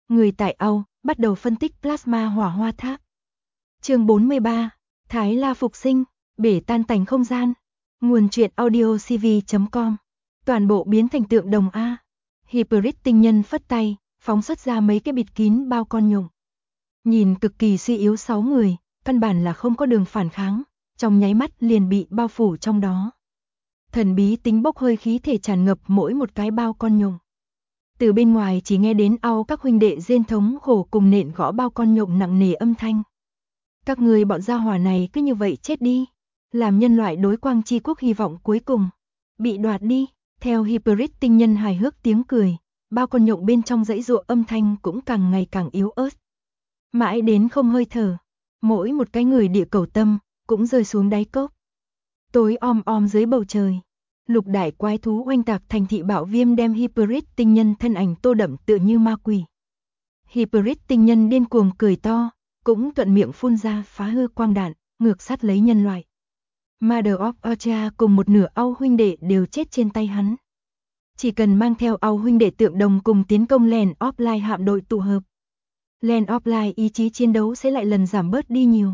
Người tại Âu bắt đầu phân tích plasma hỏa hoa tháp. Chương 43, Thái La phục sinh, bể tan tành không gian. Nguồn truyện audio cv.com. Toàn bộ biến thành tượng đồng A. Hybrid tinh nhân phất tay, phóng xuất ra mấy cái bịt kín bao con nhộng. Nhìn cực kỳ suy yếu 6 người, căn bản là không có đường phản kháng, trong nháy mắt liền bị bao phủ trong đó. Thần bí tính bốc hơi khí thể tràn ngập mỗi một cái bao con nhộng. Từ bên ngoài chỉ nghe đến Âu các huynh đệ rên thống khổ cùng nện gõ bao con nhộng nặng nề âm thanh. Các người bọn gia hỏa này cứ như vậy chết đi, làm nhân loại đối quang chi quốc hy vọng cuối cùng bị đoạt đi. Theo Hybrid tinh nhân hài hước tiếng cười, bao con nhộng bên trong dãy giụa âm thanh cũng càng ngày càng yếu ớt. Mãi đến không hơi thở, mỗi một cái người địa cầu tâm cũng rơi xuống đáy cốc. Tối om om dưới bầu trời, lục đại quái thú oanh tạc thành thị bạo viêm đem Hybrid tinh nhân thân ảnh tô đậm tựa như ma quỷ. Hybrid tinh nhân điên cuồng cười to, cũng thuận miệng phun ra phá hư quang đạn, ngược sát lấy nhân loại. Mother of Ultra cùng một nửa Âu huynh đệ đều chết trên tay hắn. Chỉ cần mang theo Âu huynh đệ tượng đồng cùng tiến công Land of Light hạm đội tụ hợp, Land of Light ý chí chiến đấu sẽ lại lần giảm bớt đi nhiều.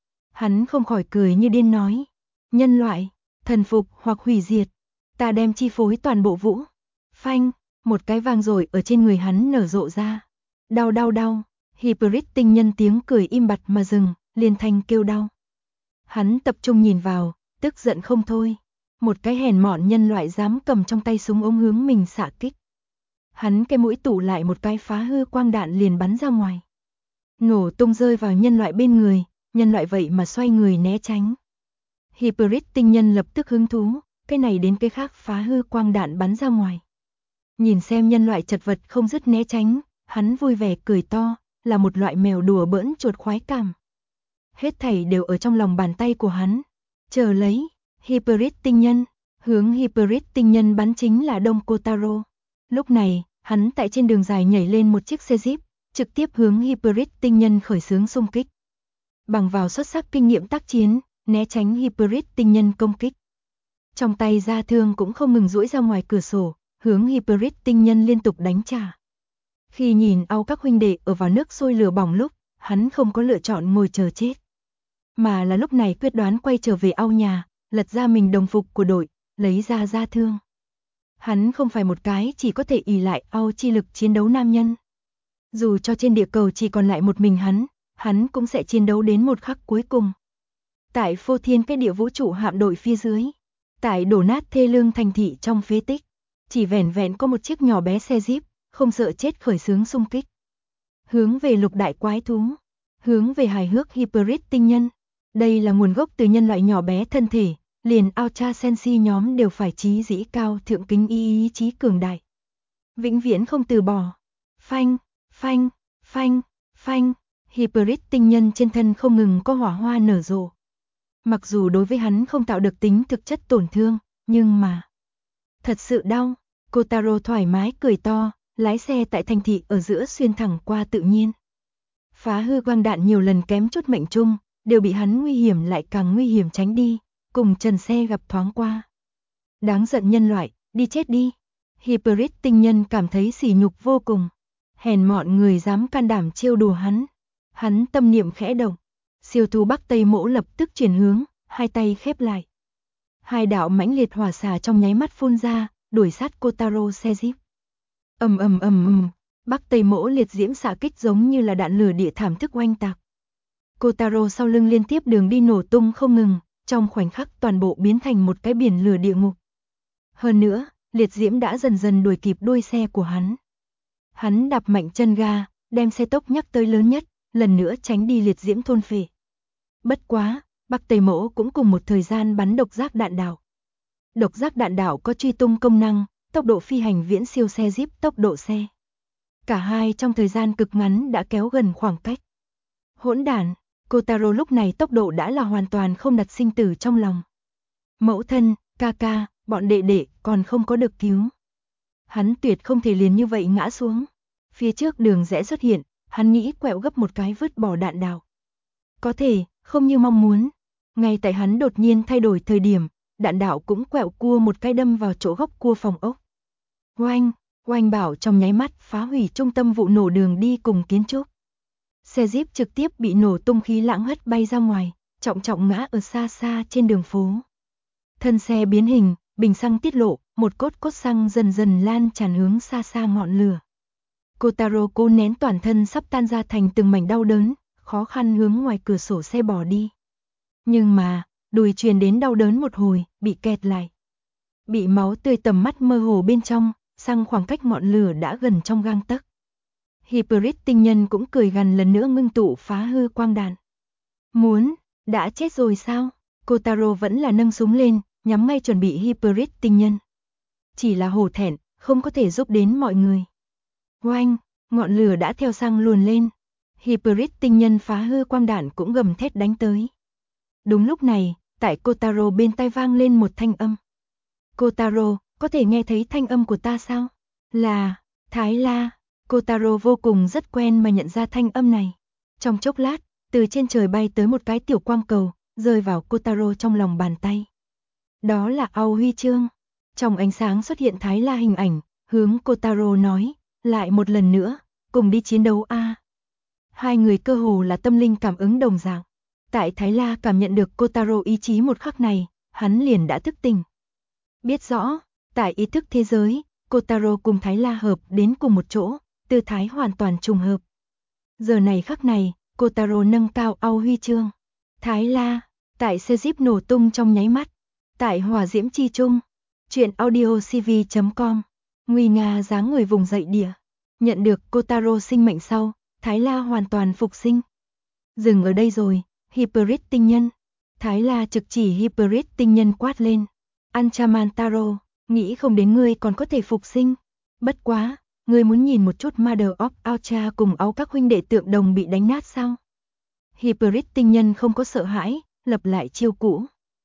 Hắn không khỏi cười như điên nói, nhân loại, thần phục hoặc hủy diệt, ta đem chi phối toàn bộ vũ. Phanh, một cái vang rồi ở trên người hắn nở rộ ra. Đau đau đau, Hybrid tinh nhân tiếng cười im bặt mà dừng, liền thanh kêu đau. Hắn tập trung nhìn vào, tức giận không thôi. Một cái hèn mọn nhân loại dám cầm trong tay súng ống hướng mình xạ kích. Hắn cái mũi tủ lại một cái phá hư quang đạn liền bắn ra ngoài. Nổ tung rơi vào nhân loại bên người, nhân loại vậy mà xoay người né tránh. Hybrid tinh nhân lập tức hứng thú, cái này đến cái khác phá hư quang đạn bắn ra ngoài. Nhìn xem nhân loại chật vật không dứt né tránh, hắn vui vẻ cười to, là một loại mèo đùa bỡn chuột khoái cảm. Hết thảy đều ở trong lòng bàn tay của hắn. Chờ lấy, Hybrid tinh nhân, hướng Hybrid tinh nhân bắn chính là Đông Kotaro. Lúc này, hắn tại trên đường dài nhảy lên một chiếc xe Jeep, trực tiếp hướng Hybrid tinh nhân khởi xướng xung kích. Bằng vào xuất sắc kinh nghiệm tác chiến, né tránh Hybrid tinh nhân công kích. Trong tay ra thương cũng không ngừng duỗi ra ngoài cửa sổ, hướng Hybrid tinh nhân liên tục đánh trả. Khi nhìn Âu các huynh đệ ở vào nước sôi lửa bỏng lúc, hắn không có lựa chọn ngồi chờ chết, mà là lúc này quyết đoán quay trở về Âu nhà, lật ra mình đồng phục của đội, lấy ra thương. Hắn không phải một cái chỉ có thể ỷ lại Âu chi lực chiến đấu nam nhân. Dù cho trên địa cầu chỉ còn lại một mình hắn cũng sẽ chiến đấu đến một khắc cuối cùng. Tại phô thiên cái địa vũ trụ hạm đội phía dưới, tại đổ nát thê lương thành thị trong phế tích, chỉ vẻn vẹn có một chiếc nhỏ bé xe Jeep, không sợ chết khởi xướng xung kích. Hướng về lục đại quái thú, hướng về hài hước Hybrid tinh nhân. Đây là nguồn gốc từ nhân loại nhỏ bé thân thể, liền Ultra Sensi nhóm đều phải chí dĩ cao thượng kính ý chí cường đại. Vĩnh viễn không từ bỏ. Phanh, phanh, phanh, phanh, Hybrid tinh nhân trên thân không ngừng có hỏa hoa nở rộ. Mặc dù đối với hắn không tạo được tính thực chất tổn thương, nhưng mà thật sự đau. Kotaro thoải mái cười to, lái xe tại thành thị ở giữa xuyên thẳng qua tự nhiên. Phá hư quang đạn nhiều lần kém chút mệnh trung, đều bị hắn nguy hiểm lại càng nguy hiểm tránh đi, cùng trần xe gặp thoáng qua. Đáng giận nhân loại, đi chết đi. Hybrid tinh nhân cảm thấy sỉ nhục vô cùng. Hèn mọn người dám can đảm trêu đùa hắn. Hắn tâm niệm khẽ động, siêu thú Bắc Tây Mỗ lập tức chuyển hướng, hai tay khép lại. Hai đạo mãnh liệt hỏa xả trong nháy mắt phun ra, đuổi sát Kotaro xe Jeep. Bắc Tây Mỗ liệt diễm xạ kích giống như là đạn lửa địa thảm thức oanh tạc. Kotaro sau lưng liên tiếp đường đi nổ tung không ngừng, trong khoảnh khắc toàn bộ biến thành một cái biển lửa địa ngục. Hơn nữa, liệt diễm đã dần dần đuổi kịp đuôi xe của hắn. Hắn đạp mạnh chân ga, đem xe tốc nhắc tới lớn nhất, lần nữa tránh đi liệt diễm thôn phệ. Bất quá, Bắc Tây Mỗ cũng cùng một thời gian bắn độc giác đạn đạo. Độc giác đạn đạo có truy tung công năng, tốc độ phi hành viễn siêu xe Jeep tốc độ xe. Cả hai trong thời gian cực ngắn đã kéo gần khoảng cách. Hỗn đản, Kotaro lúc này tốc độ đã là hoàn toàn không đặt sinh tử trong lòng. Mẫu thân, ca ca, bọn đệ đệ còn không có được cứu. Hắn tuyệt không thể liền như vậy ngã xuống. Phía trước đường rẽ xuất hiện, hắn nghĩ quẹo gấp một cái vứt bỏ đạn đạo. Có thể, không như mong muốn. Ngay tại hắn đột nhiên thay đổi thời điểm, đạn đạo cũng quẹo cua một cái đâm vào chỗ góc cua phòng ốc. Oanh, Oanh bảo trong nháy mắt phá hủy trung tâm vụ nổ đường đi cùng kiến trúc. Xe Jeep trực tiếp bị nổ tung, khí lãng hất bay ra ngoài, trọng trọng ngã ở xa xa trên đường phố. Thân xe biến hình, bình xăng tiết lộ, một cốt xăng dần dần lan tràn hướng xa xa ngọn lửa. Kotaro cố nén toàn thân sắp tan ra thành từng mảnh đau đớn, khó khăn hướng ngoài cửa sổ xe bỏ đi. Nhưng mà, đùi truyền đến đau đớn một hồi, bị kẹt lại. Bị máu tươi tầm mắt mơ hồ bên trong, sang khoảng cách ngọn lửa đã gần trong gang tấc. Hybrid tinh nhân cũng cười gằn lần nữa ngưng tụ phá hư quang đạn. Muốn, đã chết rồi sao? Kotaro vẫn là nâng súng lên, nhắm ngay chuẩn bị Hybrid tinh nhân. Chỉ là hổ thẹn, không có thể giúp đến mọi người. Oanh, ngọn lửa đã theo sang luồn lên. Hybrid tinh nhân phá hư quang đạn cũng gầm thét đánh tới. Đúng lúc này, tại Kotaro bên tai vang lên một thanh âm. Kotaro, có thể nghe thấy thanh âm của ta sao? Là, Thái La. Kotaro vô cùng rất quen mà nhận ra thanh âm này. Trong chốc lát, từ trên trời bay tới một cái tiểu quang cầu, rơi vào Kotaro trong lòng bàn tay. Đó là Ao Huy Chương. Trong ánh sáng xuất hiện Thái La hình ảnh, hướng Kotaro nói, lại một lần nữa, cùng đi chiến đấu a. Hai người cơ hồ là tâm linh cảm ứng đồng dạng. Tại Thái La cảm nhận được Kotaro ý chí một khắc này, hắn liền đã thức tỉnh. Biết rõ, tại ý thức thế giới, Kotaro cùng Thái La hợp đến cùng một chỗ, tư thái hoàn toàn trùng hợp. Giờ này khắc này, Kotaro nâng cao Ao Huy Chương. Thái La, tại xe Jeep nổ tung trong nháy mắt. Tại hỏa diễm chi trung. Chuyện audio cv.com. Nguy nga dáng người vùng dậy địa. Nhận được Kotaro sinh mệnh sau, Thái La hoàn toàn phục sinh. Dừng ở đây rồi, Hybrid tinh nhân. Thái La trực chỉ Hybrid tinh nhân quát lên. Anchamantaro, nghĩ không đến ngươi còn có thể phục sinh. Bất quá, ngươi muốn nhìn một chút Mother of Ultra cùng áo các huynh đệ tượng đồng bị đánh nát sao? Hybrid tinh nhân không có sợ hãi, lập lại chiêu cũ.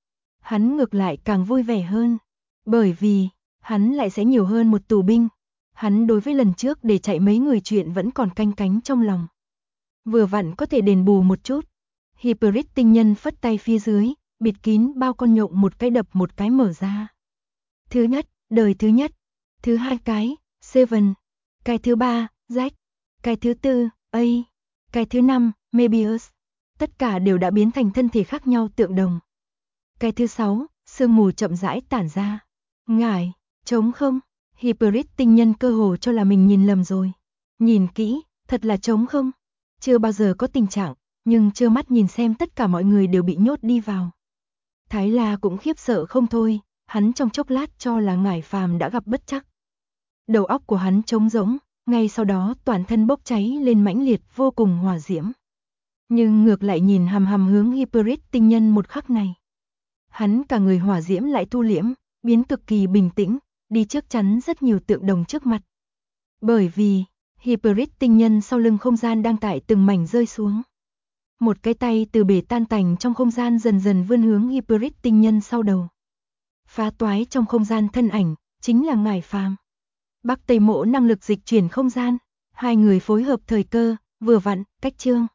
Hắn ngược lại càng vui vẻ hơn. Bởi vì, hắn lại sẽ nhiều hơn một tù binh. Hắn đối với lần trước để chạy mấy người chuyện vẫn còn canh cánh trong lòng. Vừa vặn có thể đền bù một chút. Hybrid tinh nhân phất tay phía dưới, bịt kín bao con nhộng một cái đập một cái mở ra. Thứ nhất, đời thứ nhất. Thứ hai cái, Seven. Cái thứ ba, Jack. Cái thứ tư, A. Cái thứ năm, Mebius. Tất cả đều đã biến thành thân thể khác nhau tượng đồng. Cái thứ sáu, sương mù chậm rãi tản ra. Ngải, trống không? Hybrid tinh nhân cơ hồ cho là mình nhìn lầm rồi. Nhìn kỹ, thật là trống không? Chưa bao giờ có tình trạng, nhưng trơ mắt nhìn xem tất cả mọi người đều bị nhốt đi vào. Thái La cũng khiếp sợ không thôi, hắn trong chốc lát cho là Ngải Phàm đã gặp bất trắc. Đầu óc của hắn trống rỗng, ngay sau đó toàn thân bốc cháy lên mãnh liệt vô cùng hỏa diễm. Nhưng ngược lại nhìn hằm hằm hướng Hybrid tinh nhân một khắc này. Hắn cả người hỏa diễm lại thu liễm, biến cực kỳ bình tĩnh, đi trước chắn rất nhiều tượng đồng trước mặt. Bởi vì, Hybrid tinh nhân sau lưng không gian đang tại từng mảnh rơi xuống. Một cái tay từ bể tan tành trong không gian dần dần vươn hướng Hybrid tinh nhân sau đầu. Phá toái trong không gian thân ảnh, chính là Ngải Phàm. Bắc Tây Mỗ năng lực dịch chuyển không gian, hai người phối hợp thời cơ, vừa vặn, cách chương.